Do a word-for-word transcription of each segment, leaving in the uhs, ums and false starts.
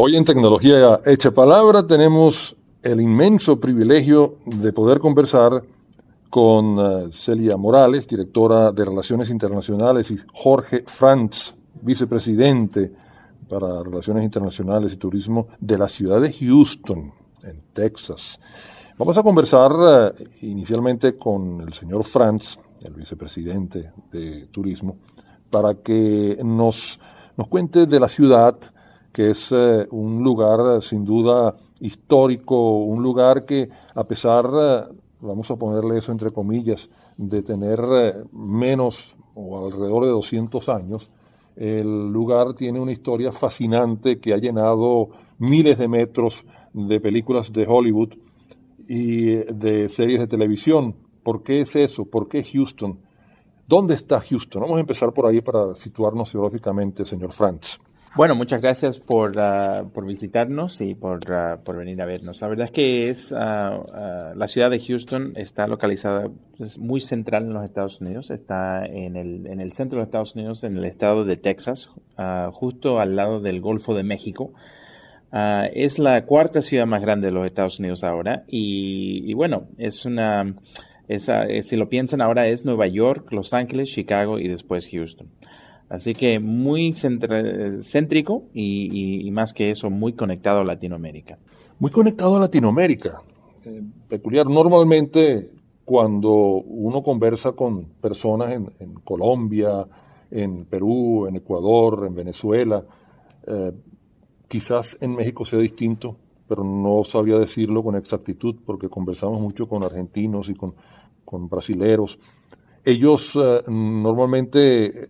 Hoy en Tecnología Hecha Palabra tenemos el inmenso privilegio de poder conversar con uh, Celia Morales, directora de Relaciones Internacionales, y Jorge Frantz, vicepresidente para Relaciones Internacionales y Turismo de la ciudad de Houston, en Texas. Vamos a conversar uh, inicialmente con el señor Frantz, el vicepresidente de Turismo, para que nos, nos cuente de la ciudad, que es eh, un lugar eh, sin duda histórico, un lugar que a pesar, eh, vamos a ponerle eso entre comillas, de tener eh, menos o alrededor de doscientos años, el lugar tiene una historia fascinante que ha llenado miles de metros de películas de Hollywood y de series de televisión. ¿Por qué es eso? ¿Por qué Houston? ¿Dónde está Houston? Vamos a empezar por ahí para situarnos geográficamente, señor Frantz. Bueno, muchas gracias por, uh, por visitarnos y por, uh, por venir a vernos. La verdad es que es uh, uh, la ciudad de Houston está localizada, es muy central en los Estados Unidos, está en el, en el centro de los Estados Unidos, en el estado de Texas, uh, justo al lado del Golfo de México. Uh, es la cuarta ciudad más grande de los Estados Unidos ahora y, y bueno, es una, es, uh, si lo piensan ahora es Nueva York, Los Ángeles, Chicago y después Houston. Así que muy centra, céntrico y, y, y más que eso, muy conectado a Latinoamérica. Muy conectado a Latinoamérica. Eh, peculiar. Normalmente, cuando uno conversa con personas en, en Colombia, en Perú, en Ecuador, en Venezuela, eh, quizás en México sea distinto, pero no sabría decirlo con exactitud porque conversamos mucho con argentinos y con, con brasileros. Ellos uh, normalmente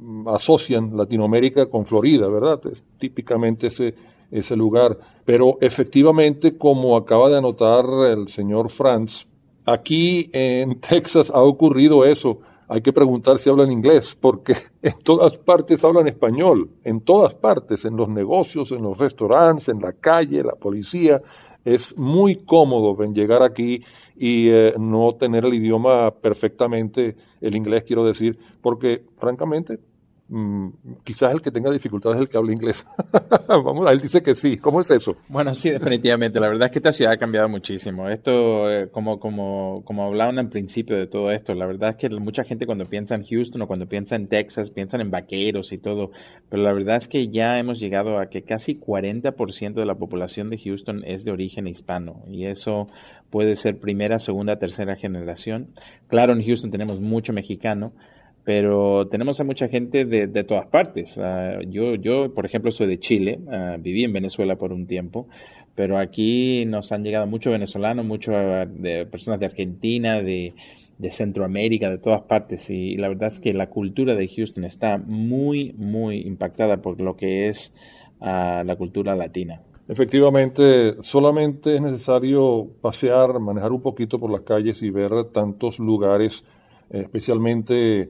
asocian Latinoamérica con Florida, ¿verdad? Es típicamente ese, ese lugar. Pero efectivamente, como acaba de anotar el señor Frantz, aquí en Texas ha ocurrido eso. Hay que preguntar si hablan inglés, porque en todas partes hablan español, en todas partes, en los negocios, en los restaurantes, en la calle, la policía. Es muy cómodo ven llegar aquí y eh, no tener el idioma perfectamente, el inglés quiero decir, porque francamente mmm, quizás el que tenga dificultades es el que habla inglés. Vamos, él dice que sí. ¿Cómo es eso? Bueno, sí, definitivamente. La verdad es que esta ciudad ha cambiado muchísimo. Esto, eh, como, como, como hablaban al principio de todo esto, la verdad es que mucha gente cuando piensa en Houston o cuando piensa en Texas, piensan en vaqueros y todo, pero la verdad es que ya hemos llegado a que casi cuarenta por ciento de la población de Houston es de origen hispano y eso puede ser primera, segunda, tercera generación. Claro, en Houston tenemos mucho mexicano, pero tenemos a mucha gente de, de todas partes. Uh, yo, yo, por ejemplo, soy de Chile, uh, viví en Venezuela por un tiempo, pero aquí nos han llegado muchos venezolanos, muchas de personas de Argentina, de, de Centroamérica, de todas partes, y la verdad es que la cultura de Houston está muy, muy impactada por lo que es uh, la cultura latina. Efectivamente, solamente es necesario pasear, manejar un poquito por las calles y ver tantos lugares, especialmente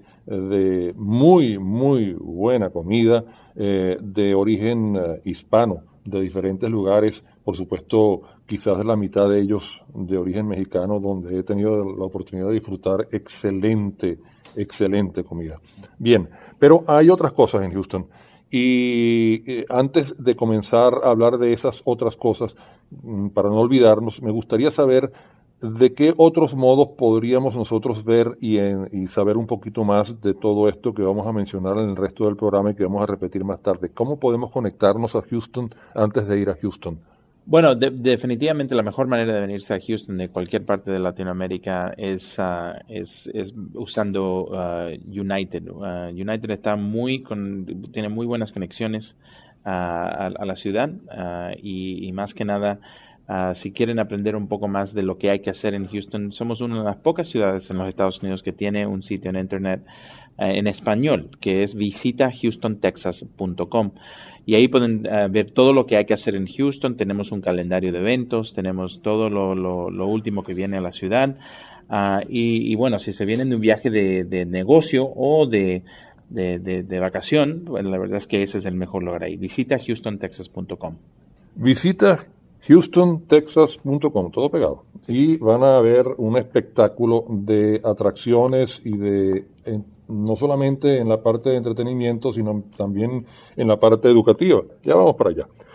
de muy, muy buena comida, eh, de origen eh, hispano, de diferentes lugares, por supuesto, quizás la mitad de ellos de origen mexicano, donde he tenido la oportunidad de disfrutar excelente, excelente comida. Bien, pero hay otras cosas en Houston. Y eh, antes de comenzar a hablar de esas otras cosas, para no olvidarnos, me gustaría saber de qué otros modos podríamos nosotros ver y, en, y saber un poquito más de todo esto que vamos a mencionar en el resto del programa y que vamos a repetir más tarde. ¿Cómo podemos conectarnos a Houston antes de ir a Houston? Bueno, de, definitivamente la mejor manera de venirse a Houston de cualquier parte de Latinoamérica es, uh, es, es usando uh, United. Uh, United está muy con, tiene muy buenas conexiones uh, a, a la ciudad uh, y, y más que nada, uh, si quieren aprender un poco más de lo que hay que hacer en Houston, somos una de las pocas ciudades en los Estados Unidos que tiene un sitio en internet uh, en español, que es visita houston texas punto com. Y ahí pueden uh, ver todo lo que hay que hacer en Houston. Tenemos un calendario de eventos, tenemos todo lo, lo, lo último que viene a la ciudad. Uh, y, y bueno, si se vienen de un viaje de, de negocio o de, de, de, de vacación, bueno, la verdad es que ese es el mejor lugar ahí. Visita houston texas punto com. Visita houston texas punto com, todo pegado. Y van a ver un espectáculo de atracciones y de... En, no solamente en la parte de entretenimiento, sino también en la parte educativa. Ya vamos para allá.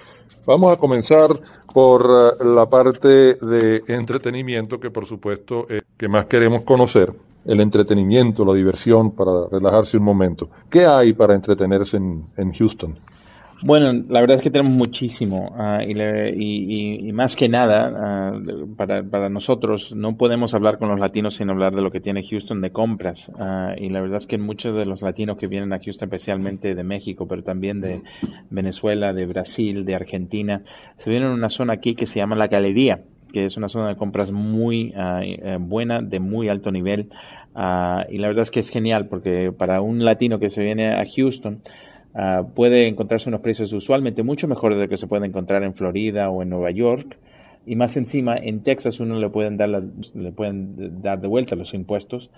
Vamos a comenzar por uh, la parte de entretenimiento que por supuesto es que más queremos conocer, el entretenimiento, la diversión para relajarse un momento. ¿Qué hay para entretenerse en, en Houston? Bueno, la verdad es que tenemos muchísimo uh, y, le, y, y, y más que nada, uh, para, para nosotros no podemos hablar con los latinos sin hablar de lo que tiene Houston de compras. Uh, y la verdad es que muchos de los latinos que vienen a Houston, especialmente de México, pero también de Venezuela, de Brasil, de Argentina, se vienen a una zona aquí que se llama La Galería, que es una zona de compras muy uh, buena, de muy alto nivel. Uh, y la verdad es que es genial porque para un latino que se viene a Houston, Uh, puede encontrarse unos precios usualmente mucho mejores de lo que se puede encontrar en Florida o en Nueva York, y más encima en Texas uno le pueden dar, la, le pueden dar de vuelta los impuestos,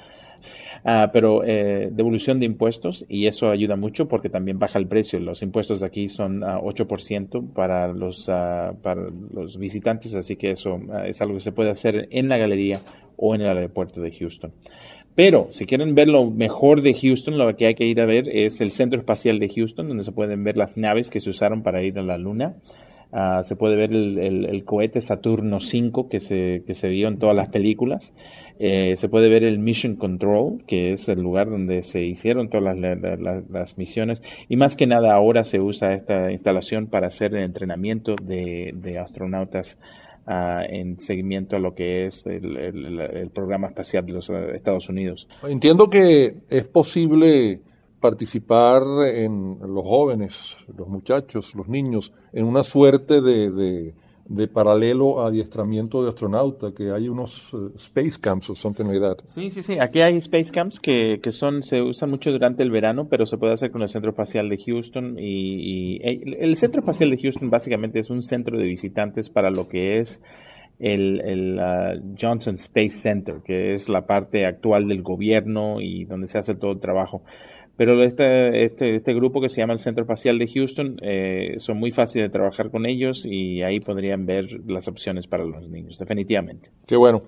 uh, pero eh, devolución de impuestos, y eso ayuda mucho porque también baja el precio. Los impuestos aquí son uh, ocho por ciento para los, uh, para los visitantes, así que eso uh, es algo que se puede hacer en la galería o en el aeropuerto de Houston. Pero si quieren ver lo mejor de Houston, lo que hay que ir a ver es el Centro Espacial de Houston, donde se pueden ver las naves que se usaron para ir a la Luna. Uh, se puede ver el, el, el cohete Saturno cinco que se, que se vio en todas las películas. Eh, se puede ver el Mission Control, que es el lugar donde se hicieron todas las, las, las misiones. Y más que nada ahora se usa esta instalación para hacer el entrenamiento de, de astronautas Uh, en seguimiento a lo que es el, el, el programa espacial de los Estados Unidos. Entiendo que es posible participar en los jóvenes, los muchachos, los niños, en una suerte de, de, de paralelo adiestramiento de astronauta, que hay unos uh, space camps o something like that. Sí, sí, sí. Aquí hay space camps que, que son, se usan mucho durante el verano, pero se puede hacer con el Centro Espacial de Houston. Y, y el, el Centro Espacial de Houston básicamente es un centro de visitantes para lo que es el, el uh, Johnson Space Center, que es la parte actual del gobierno y donde se hace todo el trabajo. Pero este, este, este grupo que se llama el Centro Espacial de Houston, eh, son muy fáciles de trabajar con ellos y ahí podrían ver las opciones para los niños, definitivamente. Qué bueno.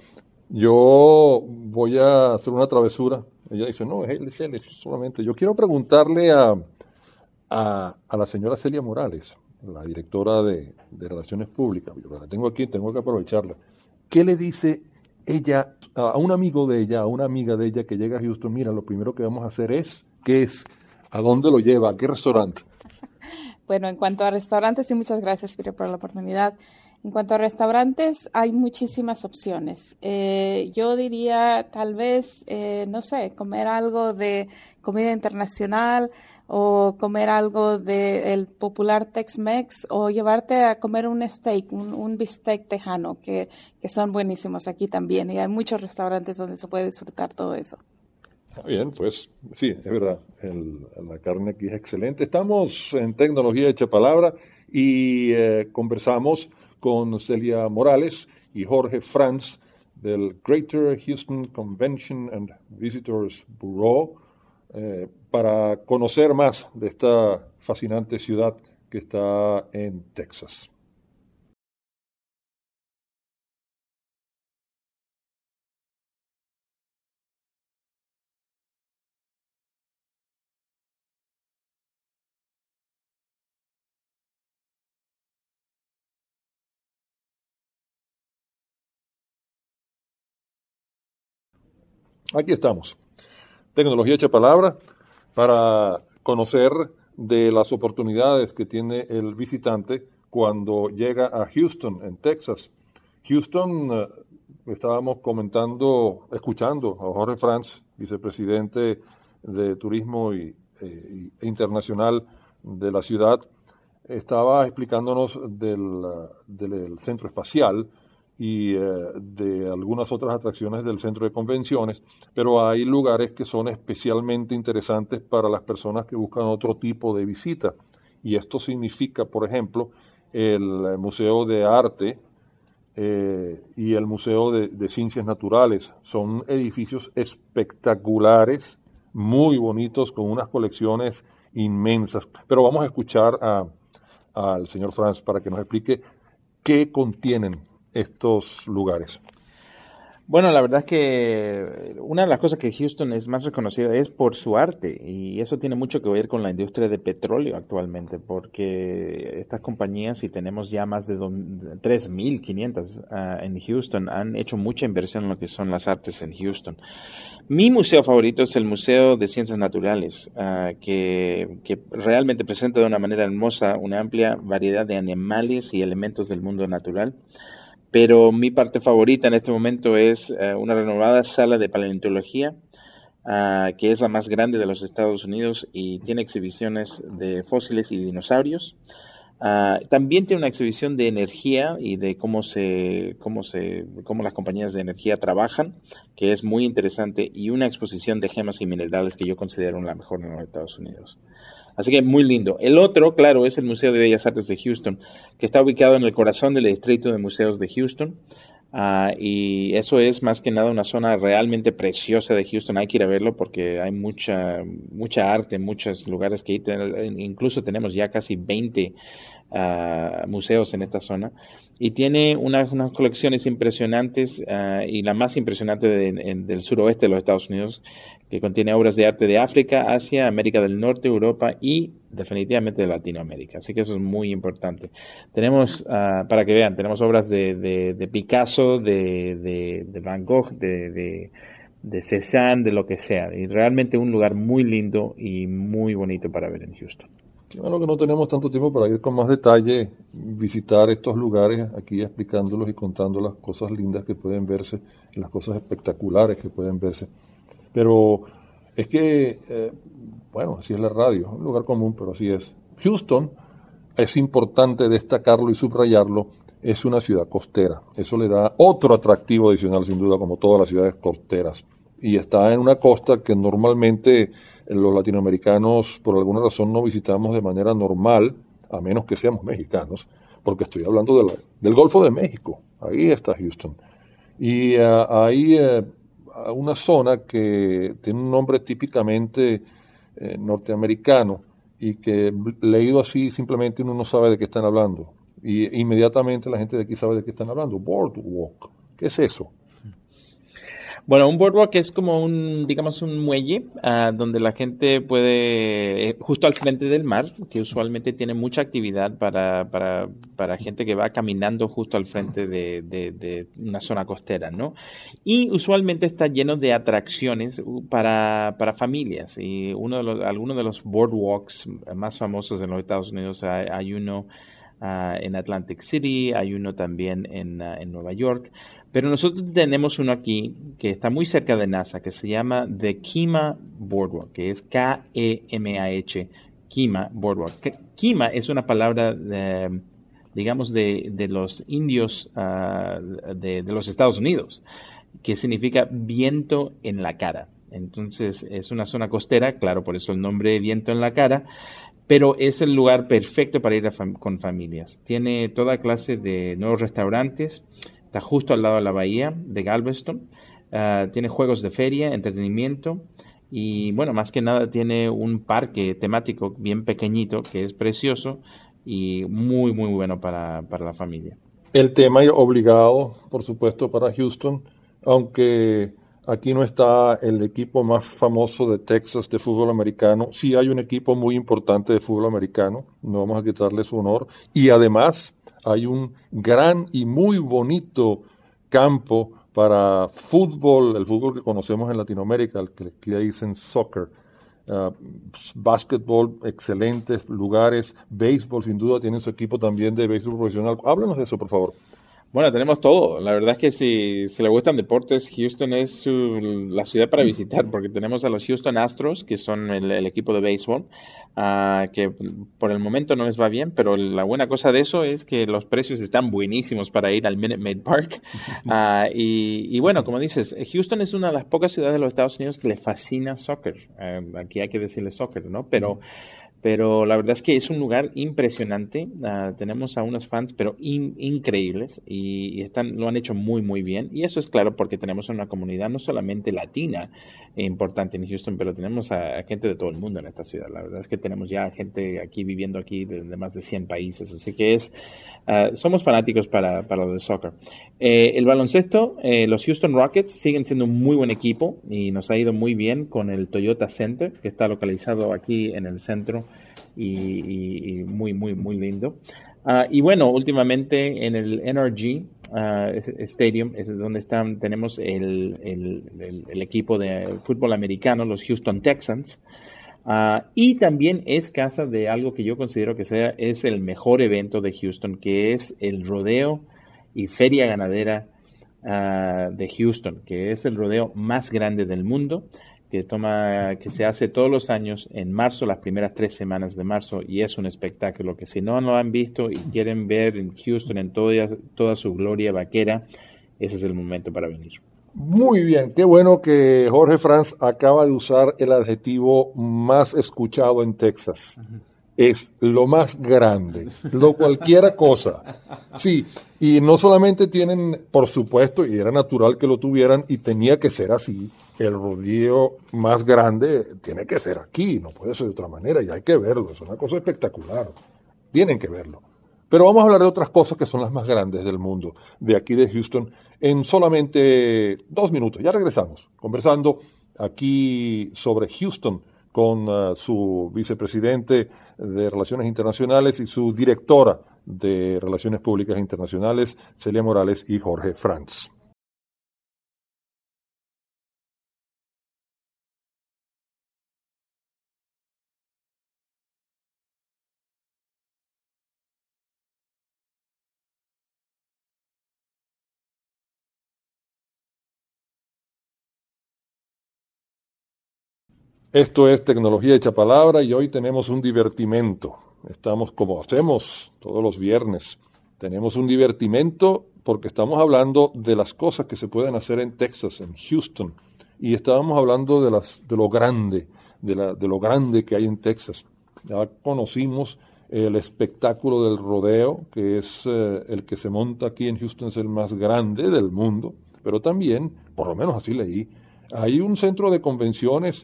Yo voy a hacer una travesura. Ella dice, no, es él, es él, es solamente. Yo quiero preguntarle a, a, a la señora Celia Morales, la directora de, de Relaciones Públicas. Yo la tengo aquí, tengo que aprovecharla. ¿Qué le dice ella a un amigo de ella, a una amiga de ella que llega a Houston? Mira, lo primero que vamos a hacer es, ¿qué es? ¿A dónde lo lleva? ¿A qué restaurante? Bueno, en cuanto a restaurantes, y muchas gracias, Peter, por la oportunidad. En cuanto a restaurantes, hay muchísimas opciones. Eh, yo diría, tal vez, eh, no sé, comer algo de comida internacional o comer algo del popular Tex-Mex o llevarte a comer un steak, un, un bistec tejano, que, que son buenísimos aquí también. Y hay muchos restaurantes donde se puede disfrutar todo eso. Bien, pues sí, es verdad, el, la carne aquí es excelente. Estamos en Tecnología Hecha Palabra y eh, conversamos con Celia Morales y Jorge Franz del Greater Houston Convention and Visitors Bureau eh, para conocer más de esta fascinante ciudad que está en Texas. Aquí estamos. Tecnología Hecha Palabra para conocer de las oportunidades que tiene el visitante cuando llega a Houston, en Texas. Houston, eh, estábamos comentando, escuchando a Jorge Franz, vicepresidente de Turismo y, eh, Internacional de la ciudad, estaba explicándonos del, del centro espacial y eh, de algunas otras atracciones del centro de convenciones, pero hay lugares que son especialmente interesantes para las personas que buscan otro tipo de visita. Y esto significa, por ejemplo, el Museo de Arte eh, y el Museo de, de Ciencias Naturales. Son edificios espectaculares, muy bonitos, con unas colecciones inmensas. Pero vamos a escuchar a, al señor Franz para que nos explique qué contienen estos lugares. Bueno, la verdad es que una de las cosas que Houston es más reconocida es por su arte y eso tiene mucho que ver con la industria de petróleo actualmente porque estas compañías, y tenemos ya más de tres mil quinientas uh, en Houston, han hecho mucha inversión en lo que son las artes en Houston. Mi museo favorito es el Museo de Ciencias Naturales, uh, que, que realmente presenta de una manera hermosa una amplia variedad de animales y elementos del mundo natural. Pero mi parte favorita en este momento es uh, una renovada sala de paleontología, uh, que es la más grande de los Estados Unidos y tiene exhibiciones de fósiles y dinosaurios. Uh, también tiene una exhibición de energía y de cómo se, cómo se, cómo las compañías de energía trabajan, que es muy interesante, y una exposición de gemas y minerales que yo considero la mejor en los Estados Unidos. Así que muy lindo. El otro, claro, es el Museo de Bellas Artes de Houston, que está ubicado en el corazón del distrito de museos de Houston. Uh, y eso es más que nada una zona realmente preciosa de Houston. Hay que ir a verlo porque hay mucha, mucha arte en muchos lugares que ir. Incluso tenemos ya casi veinte uh, museos en esta zona. Y tiene unas, unas colecciones impresionantes uh, y la más impresionante de, de, del suroeste de los Estados Unidos, que contiene obras de arte de África, Asia, América del Norte, Europa y definitivamente de Latinoamérica. Así que eso es muy importante. Tenemos, uh, para que vean, tenemos obras de, de, de Picasso, de, de, de Van Gogh, de, de, de Cézanne, de lo que sea. Y realmente un lugar muy lindo y muy bonito para ver en Houston. Claro que no tenemos tanto tiempo para ir con más detalle, visitar estos lugares, aquí explicándolos y contando las cosas lindas que pueden verse, las cosas espectaculares que pueden verse. Pero es que, eh, bueno, así es la radio, un lugar común, pero así es. Houston, es importante destacarlo y subrayarlo, es una ciudad costera. Eso le da otro atractivo adicional, sin duda, como todas las ciudades costeras. Y está en una costa que normalmente los latinoamericanos, por alguna razón, no visitamos de manera normal, a menos que seamos mexicanos, porque estoy hablando de la, del Golfo de México. Ahí está Houston. Y uh, ahí uh, una zona que tiene un nombre típicamente eh, norteamericano y que leído así simplemente uno no sabe de qué están hablando. Y inmediatamente la gente de aquí sabe de qué están hablando. Boardwalk. ¿Qué es eso? Bueno, un boardwalk es como un, digamos, un muelle uh, donde la gente puede, eh, justo al frente del mar, que usualmente tiene mucha actividad para, para, para gente que va caminando justo al frente de, de, de una zona costera, ¿no? Y usualmente está lleno de atracciones para, para familias. Y uno de los, algunos de los boardwalks más famosos en los Estados Unidos, hay, hay uno uh, en Atlantic City, hay uno también en, uh, en Nueva York. Pero nosotros tenemos uno aquí que está muy cerca de NASA, que se llama The Kemah Boardwalk, que es K E M A H, Kemah Boardwalk. Kemah es una palabra, de, digamos, de, de los indios uh, de, de los Estados Unidos, que significa viento en la cara. Entonces es una zona costera, claro, por eso el nombre viento en la cara, pero es el lugar perfecto para ir a fam- con familias. Tiene toda clase de nuevos restaurantes. Está justo al lado de la bahía de Galveston. Uh, tiene juegos de feria, entretenimiento y, bueno, más que nada tiene un parque temático bien pequeñito que es precioso y muy, muy bueno para, para la familia. El tema obligado, por supuesto, para Houston, aunque aquí no está el equipo más famoso de Texas de fútbol americano, sí hay un equipo muy importante de fútbol americano, no vamos a quitarle su honor, y además hay un gran y muy bonito campo para fútbol, el fútbol que conocemos en Latinoamérica, el que le dicen soccer, uh, básquetbol, excelentes lugares, béisbol, sin duda tienen su equipo también de béisbol profesional. Háblanos de eso, por favor. Bueno, tenemos todo. La verdad es que si, si le gustan deportes, Houston es su, la ciudad para visitar, porque tenemos a los Houston Astros, que son el, el equipo de béisbol, uh, que por el momento no les va bien, pero la buena cosa de eso es que los precios están buenísimos para ir al Minute Maid Park. Uh, y, y bueno, como dices, Houston es una de las pocas ciudades de los Estados Unidos que le fascina soccer. Uh, aquí hay que decirle soccer, ¿no? Pero... Pero la verdad es que es un lugar impresionante. Uh, tenemos a unos fans, pero in, increíbles, y, y están, lo han hecho muy, muy bien. Y eso es claro porque tenemos una comunidad no solamente latina eh, importante en Houston, pero tenemos a, a gente de todo el mundo en esta ciudad. La verdad es que tenemos ya gente aquí viviendo aquí de, de más de cien países. Así que es Uh, somos fanáticos para, para lo de soccer. Eh, el baloncesto, eh, los Houston Rockets siguen siendo un muy buen equipo y nos ha ido muy bien con el Toyota Center, que está localizado aquí en el centro y, y, y muy, muy, muy lindo. Uh, y bueno, últimamente en el N R G uh, Stadium es donde están, tenemos el, el, el, el equipo de fútbol americano, los Houston Texans. Uh, y también es casa de algo que yo considero que sea es el mejor evento de Houston, que es el rodeo y feria ganadera uh, de Houston, que es el rodeo más grande del mundo, que toma, que se hace todos los años en marzo, las primeras tres semanas de marzo, y es un espectáculo que si no lo han visto y quieren ver en Houston en toda, toda su gloria vaquera, ese es el momento para venir. Muy bien, qué bueno que Jorge Franz acaba de usar el adjetivo más escuchado en Texas. Uh-huh. Es lo más grande, lo cualquiera cosa. Sí, y no solamente tienen, por supuesto, y era natural que lo tuvieran, y tenía que ser así, el rodeo más grande tiene que ser aquí, no puede ser de otra manera, y hay que verlo, es una cosa espectacular, tienen que verlo. Pero vamos a hablar de otras cosas que son las más grandes del mundo, de aquí de Houston, en solamente dos minutos. Ya regresamos, conversando aquí sobre Houston con uh, su vicepresidente de Relaciones Internacionales y su directora de Relaciones Públicas Internacionales, Celia Morales y Jorge Franz. Esto es Tecnología Hecha Palabra y hoy tenemos un divertimento. Estamos como hacemos todos los viernes. Tenemos un divertimento porque estamos hablando de las cosas que se pueden hacer en Texas, en Houston. Y estábamos hablando de, las, de lo grande, de, la, de lo grande que hay en Texas. Ya conocimos el espectáculo del rodeo, que es eh, el que se monta aquí en Houston, es el más grande del mundo. Pero también, por lo menos así leí, hay un centro de convenciones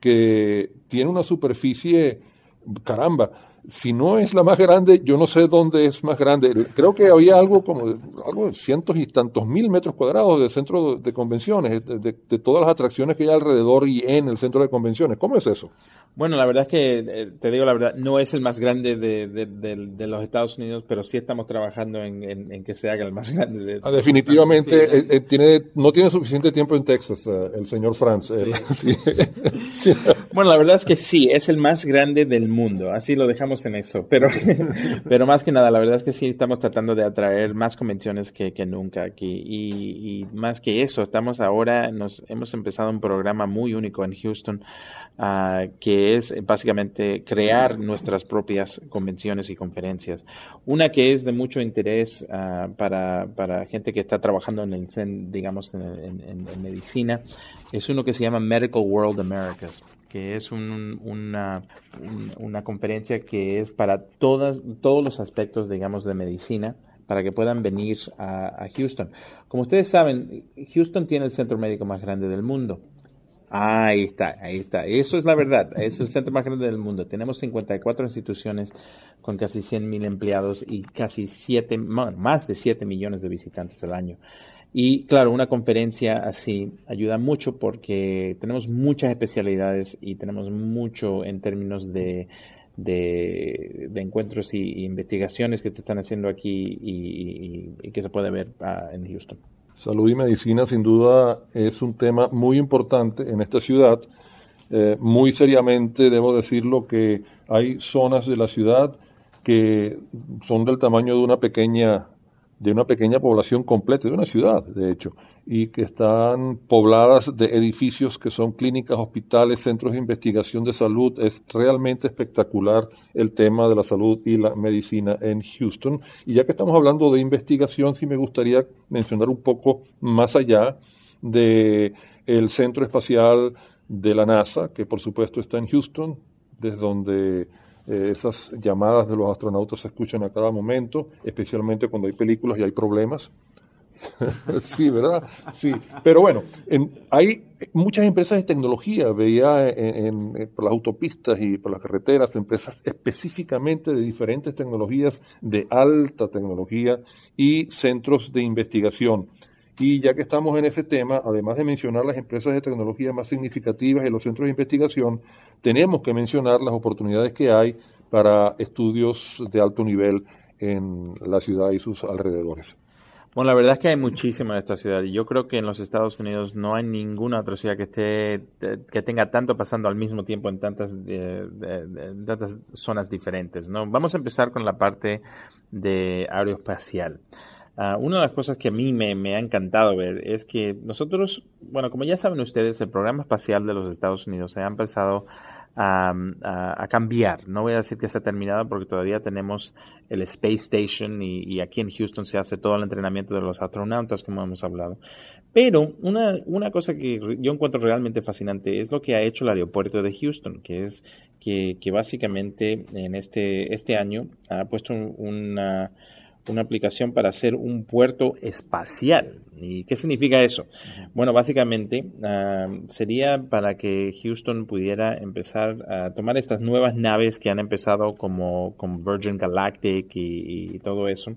que tiene una superficie, caramba, si no es la más grande, yo no sé dónde es más grande. Creo que había algo como algo de cientos y tantos mil metros cuadrados de centro de convenciones, de, de, de todas las atracciones que hay alrededor y en el centro de convenciones. ¿Cómo es eso? Bueno, la verdad es que, eh, te digo la verdad, no es el más grande de, de, de, de los Estados Unidos, pero sí estamos trabajando en, en, en que se haga el más grande. De, ah, definitivamente, sí, eh, eh, tiene, no tiene suficiente tiempo en Texas, eh, el señor Franz. Eh, sí. Sí. Sí. Bueno, la verdad es que sí, es el más grande del mundo, así lo dejamos en eso, pero, pero más que nada, la verdad es que sí estamos tratando de atraer más convenciones que, que nunca aquí, y, y más que eso, estamos ahora, nos hemos empezado un programa muy único en Houston, Uh, que es básicamente crear nuestras propias convenciones y conferencias. Una que es de mucho interés uh, para, para gente que está trabajando en el, digamos, en, en, en medicina, es uno que se llama Medical World Americas, que es un, una, un, una conferencia que es para todas, todos los aspectos, digamos, de medicina, para que puedan venir a, a Houston. Como ustedes saben, Houston tiene el centro médico más grande del mundo. Ahí está, ahí está. Eso es la verdad. Es el centro más grande del mundo. Tenemos cincuenta y cuatro instituciones con casi cien mil empleados y casi siete, más de siete millones de visitantes al año. Y claro, una conferencia así ayuda mucho porque tenemos muchas especialidades y tenemos mucho en términos de, de, de encuentros y, y investigaciones que te están haciendo aquí y, y, y que se puede ver uh, en Houston. Salud y medicina sin duda es un tema muy importante en esta ciudad. Eh, muy seriamente debo decirlo que hay zonas de la ciudad que son del tamaño de una pequeña, de una pequeña población completa, de una ciudad de hecho, y que están pobladas de edificios que son clínicas, hospitales, centros de investigación de salud. Es realmente espectacular el tema de la salud y la medicina en Houston. Y ya que estamos hablando de investigación, sí me gustaría mencionar un poco más allá de el Centro Espacial de la NASA, que por supuesto está en Houston, desde donde eh, esas llamadas de los astronautas se escuchan a cada momento, especialmente cuando hay películas y hay problemas. Sí, ¿verdad? Sí, pero bueno, en, hay muchas empresas de tecnología, veía en, en- en- por las autopistas y por las carreteras, empresas específicamente de diferentes tecnologías, de alta tecnología y centros de investigación. Y ya que estamos en ese tema, además de mencionar las empresas de tecnología más significativas y los centros de investigación, tenemos que mencionar las oportunidades que hay para estudios de alto nivel en la ciudad y sus alrededores. Bueno, la verdad es que hay muchísimo en esta ciudad y yo creo que en los Estados Unidos no hay ninguna otra ciudad que esté que tenga tanto pasando al mismo tiempo en tantas eh, de- de- en tantas zonas diferentes, ¿no? Vamos a empezar con la parte de aeroespacial. Ah, una de las cosas que a mí me, me ha encantado ver es que nosotros, bueno, como ya saben ustedes, el programa espacial de los Estados Unidos se ha empezado a, a- a cambiar. No voy a decir que se ha terminado porque todavía tenemos el Space Station y, y aquí en Houston se hace todo el entrenamiento de los astronautas, como hemos hablado. Pero una, una cosa que re- yo encuentro realmente fascinante es lo que ha hecho el aeropuerto de Houston, que es que, que básicamente en este, este año ha puesto un- una una aplicación para hacer un puerto espacial. ¿Y qué significa eso? Bueno, básicamente uh, sería para que Houston pudiera empezar a tomar estas nuevas naves que han empezado como, como Virgin Galactic y, y todo eso,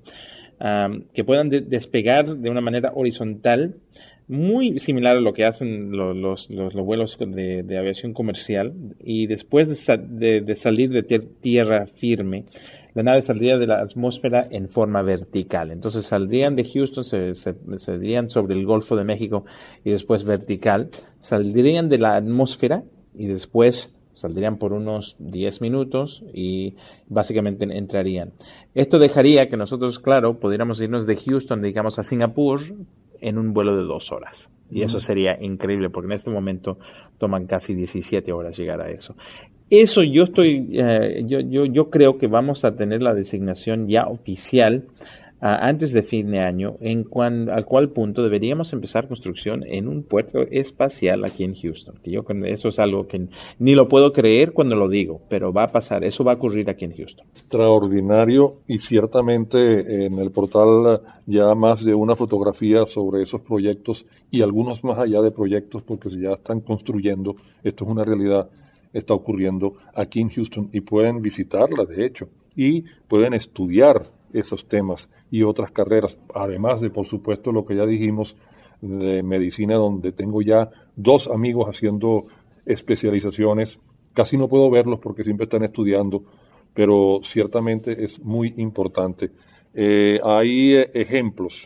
um, que puedan de despegar de una manera horizontal, muy similar a lo que hacen los, los, los, los vuelos de, de aviación comercial, y después de, sa de, de salir de tierra firme, la nave saldría de la atmósfera en forma vertical. Entonces saldrían de Houston, se, se, saldrían sobre el Golfo de México y después vertical, saldrían de la atmósfera y después saldrían por unos diez minutos y básicamente entrarían. Esto dejaría que nosotros, claro, pudiéramos irnos de Houston, digamos, a Singapur en un vuelo de dos horas. Y eso sería increíble, porque en este momento toman casi diecisiete horas llegar a eso. Eso yo estoy, eh, yo, yo, yo creo que vamos a tener la designación ya oficial uh, antes de fin de año, en cuan, al cual punto deberíamos empezar construcción en un puerto espacial aquí en Houston. Que yo eso es algo que ni lo puedo creer cuando lo digo, pero va a pasar, eso va a ocurrir aquí en Houston. Extraordinario, y ciertamente en el portal ya más de una fotografía sobre esos proyectos y algunos más allá de proyectos porque ya están construyendo. Esto es una realidad, está ocurriendo aquí en Houston y pueden visitarla, de hecho, y pueden estudiar esos temas y otras carreras, además de, por supuesto, lo que ya dijimos de medicina, donde tengo ya dos amigos haciendo especializaciones. Casi no puedo verlos porque siempre están estudiando, pero ciertamente es muy importante. Eh, hay eh, ejemplos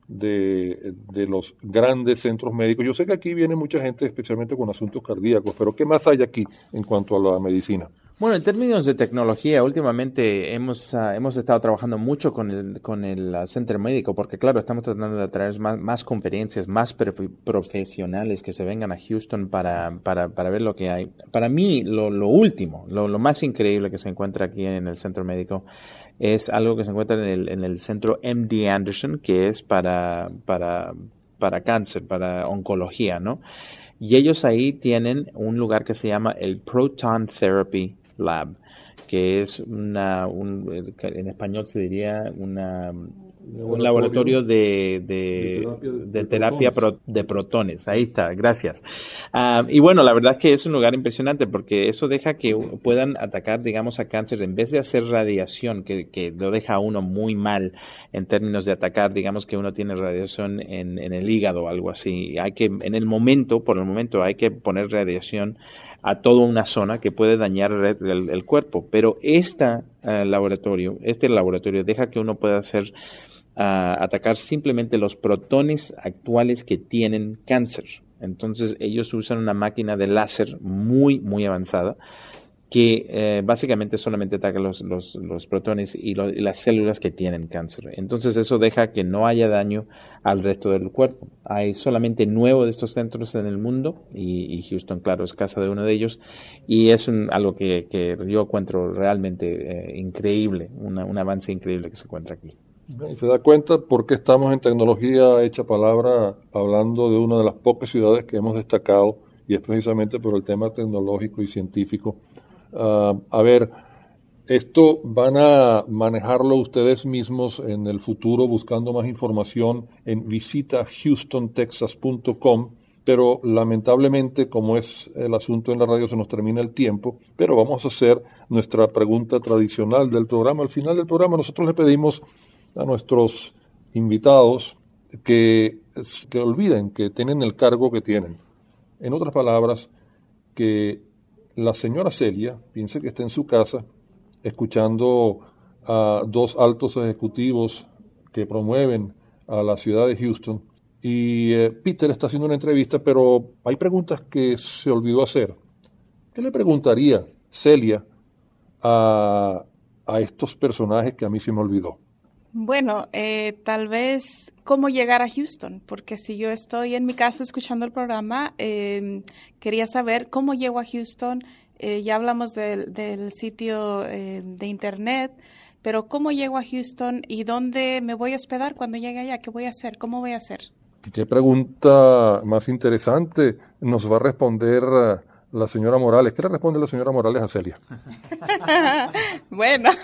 de, de los grandes centros médicos. Yo sé que aquí viene mucha gente, especialmente con asuntos cardíacos, pero ¿qué más hay aquí en cuanto a la medicina? Bueno, en términos de tecnología, últimamente hemos, uh, hemos estado trabajando mucho con el, con el uh, centro médico, porque claro, estamos tratando de atraer más, más conferencias, más profesionales que se vengan a Houston para, para, para ver lo que hay. Para mí, lo, lo último, lo, lo más increíble que se encuentra aquí en el centro médico es algo que se encuentra en el, en el centro M D Anderson, que es para, para, para cáncer, para oncología, ¿no? Y ellos ahí tienen un lugar que se llama el Proton Therapy Lab, que es una, un, en español se diría una, un laboratorio de, de, de terapia, de, de, terapia protones. Pro, de protones. Ahí está, gracias. Uh, y bueno, la verdad es que es un lugar impresionante porque eso deja que puedan atacar, digamos, a cáncer en vez de hacer radiación, que, que lo deja a uno muy mal en términos de atacar, digamos que uno tiene radiación en, en el hígado o algo así. Hay que, en el momento, por el momento, hay que poner radiación a toda una zona que puede dañar el, el, el cuerpo. Pero este uh, laboratorio, este laboratorio deja que uno pueda hacer uh, atacar simplemente los protones actuales que tienen cáncer. Entonces ellos usan una máquina de láser muy, muy avanzada que eh, básicamente solamente ataca los, los, los protones y, lo, y las células que tienen cáncer. Entonces eso deja que no haya daño al resto del cuerpo. Hay solamente nueve de estos centros en el mundo y, y Houston, claro, es casa de uno de ellos y es un, algo que, que yo encuentro realmente eh, increíble, una, un avance increíble que se encuentra aquí. Y se da cuenta por qué estamos en tecnología hecha palabra hablando de una de las pocas ciudades que hemos destacado y es precisamente por el tema tecnológico y científico. Uh, a ver, Esto van a manejarlo ustedes mismos en el futuro buscando más información en visita houston texas punto com, pero lamentablemente, como es el asunto en la radio, se nos termina el tiempo, pero vamos a hacer nuestra pregunta tradicional del programa. Al final del programa nosotros le pedimos a nuestros invitados que, que olviden que tienen el cargo que tienen. En otras palabras, que la señora Celia piense que está en su casa escuchando a dos altos ejecutivos que promueven a la ciudad de Houston. Y eh, Peter está haciendo una entrevista, pero hay preguntas que se olvidó hacer. ¿Qué le preguntaría Celia a, a estos personajes que a mí se me olvidó? Bueno, eh, tal vez cómo llegar a Houston, porque si yo estoy en mi casa escuchando el programa, eh, quería saber cómo llego a Houston. Eh, ya hablamos del, del sitio eh, de internet, pero ¿cómo llego a Houston y dónde me voy a hospedar cuando llegue allá? ¿Qué voy a hacer? ¿Cómo voy a hacer? Qué pregunta más interesante nos va a responder uh, la señora Morales. ¿Qué le responde la señora Morales a Celia? Bueno.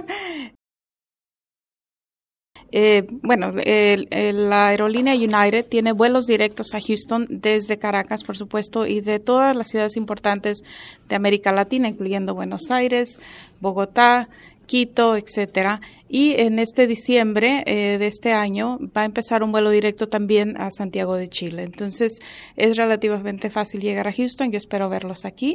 Eh, bueno, el, el, la aerolínea United tiene vuelos directos a Houston desde Caracas, por supuesto, y de todas las ciudades importantes de América Latina, incluyendo Buenos Aires, Bogotá, Quito, etcétera. Y en este diciembre eh, de este año va a empezar un vuelo directo también a Santiago de Chile. Entonces, es relativamente fácil llegar a Houston. Yo espero verlos aquí.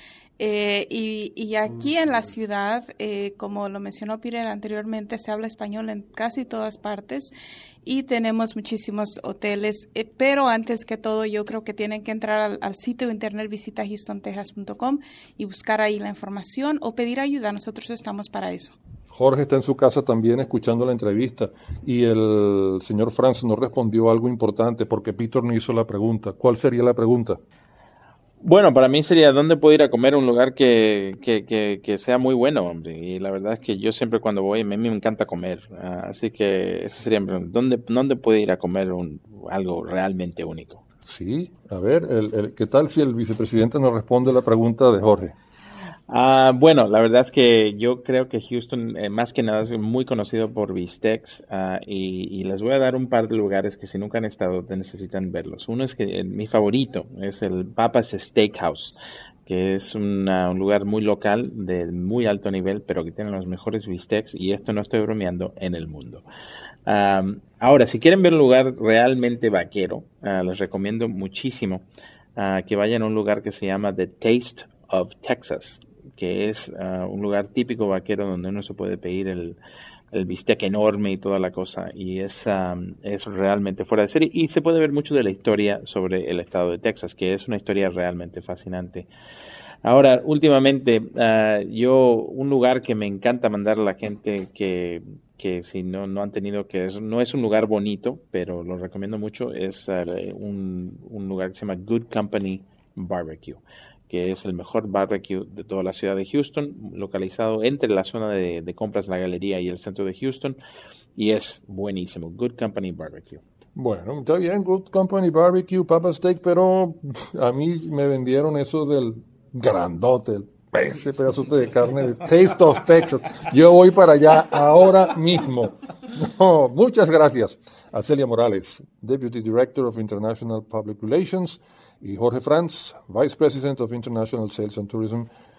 Eh, y, y aquí en la ciudad, eh, como lo mencionó Peter anteriormente, se habla español en casi todas partes y tenemos muchísimos hoteles, eh, pero antes que todo yo creo que tienen que entrar al, al sitio de internet visita houston texas punto com y buscar ahí la información o pedir ayuda. Nosotros estamos para eso. Jorge está en su casa también escuchando la entrevista y el señor Franz nos respondió algo importante porque Peter no hizo la pregunta. ¿Cuál sería la pregunta? Bueno, para mí sería dónde puedo ir a comer a un lugar que, que, que, que sea muy bueno, hombre. Y la verdad es que yo siempre cuando voy, a mí me encanta comer. Uh, así que esa sería mi pregunta. ¿Dónde, dónde puedo ir a comer un, algo realmente único? Sí, a ver, el, el, ¿qué tal si el vicepresidente nos responde la pregunta de Jorge? Uh, bueno, la verdad es que yo creo que Houston, eh, más que nada, es muy conocido por bistecs uh, y, y les voy a dar un par de lugares que si nunca han estado necesitan verlos. Uno es que eh, mi favorito es el Papa's Steakhouse, que es una, un lugar muy local de muy alto nivel, pero que tiene los mejores bistecs y esto no estoy bromeando en el mundo. Um, ahora, si quieren ver un lugar realmente vaquero, uh, les recomiendo muchísimo uh, que vayan a un lugar que se llama The Taste of Texas, que es uh, un lugar típico vaquero donde uno se puede pedir el, el bistec enorme y toda la cosa, y es, um, es realmente fuera de serie, y se puede ver mucho de la historia sobre el estado de Texas, que es una historia realmente fascinante. Ahora, últimamente, uh, yo, un lugar que me encanta mandar a la gente que, que si no, no han tenido, que es, no es un lugar bonito, pero lo recomiendo mucho, es uh, un, un lugar que se llama Good Company Barbecue, que es el mejor barbecue de toda la ciudad de Houston, localizado entre la zona de, de compras, la galería y el centro de Houston, y es buenísimo. Good Company Barbecue. Bueno, está bien, Good Company Barbecue, Papa Steak, pero a mí me vendieron eso del grandote, ese pedazo de carne de Taste of Texas. Yo voy para allá ahora mismo. No, muchas gracias a Celia Morales, Deputy Director of International Public Relations, y Jorge Franz, Vice President of International Sales and Tourism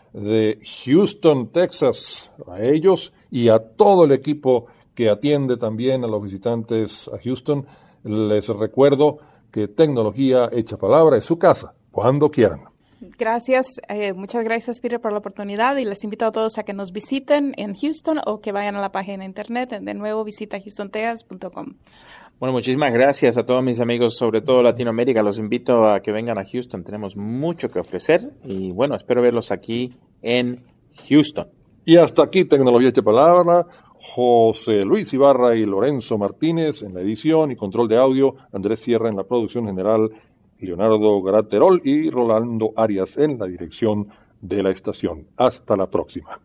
de Houston, Texas. A ellos y a todo el equipo que atiende también a los visitantes a Houston, les recuerdo que Tecnología Hecha Palabra es su casa, cuando quieran. Gracias, eh, muchas gracias Peter por la oportunidad y les invito a todos a que nos visiten en Houston o que vayan a la página de internet, de nuevo visita houston texas punto com. Bueno, muchísimas gracias a todos mis amigos, sobre todo Latinoamérica. Los invito a que vengan a Houston. Tenemos mucho que ofrecer y bueno, espero verlos aquí en Houston. Y hasta aquí Tecnología Hecha Palabra. José Luis Ibarra y Lorenzo Martínez en la edición y control de audio. Andrés Sierra en la producción general. Leonardo Graterol y Rolando Arias en la dirección de la estación. Hasta la próxima.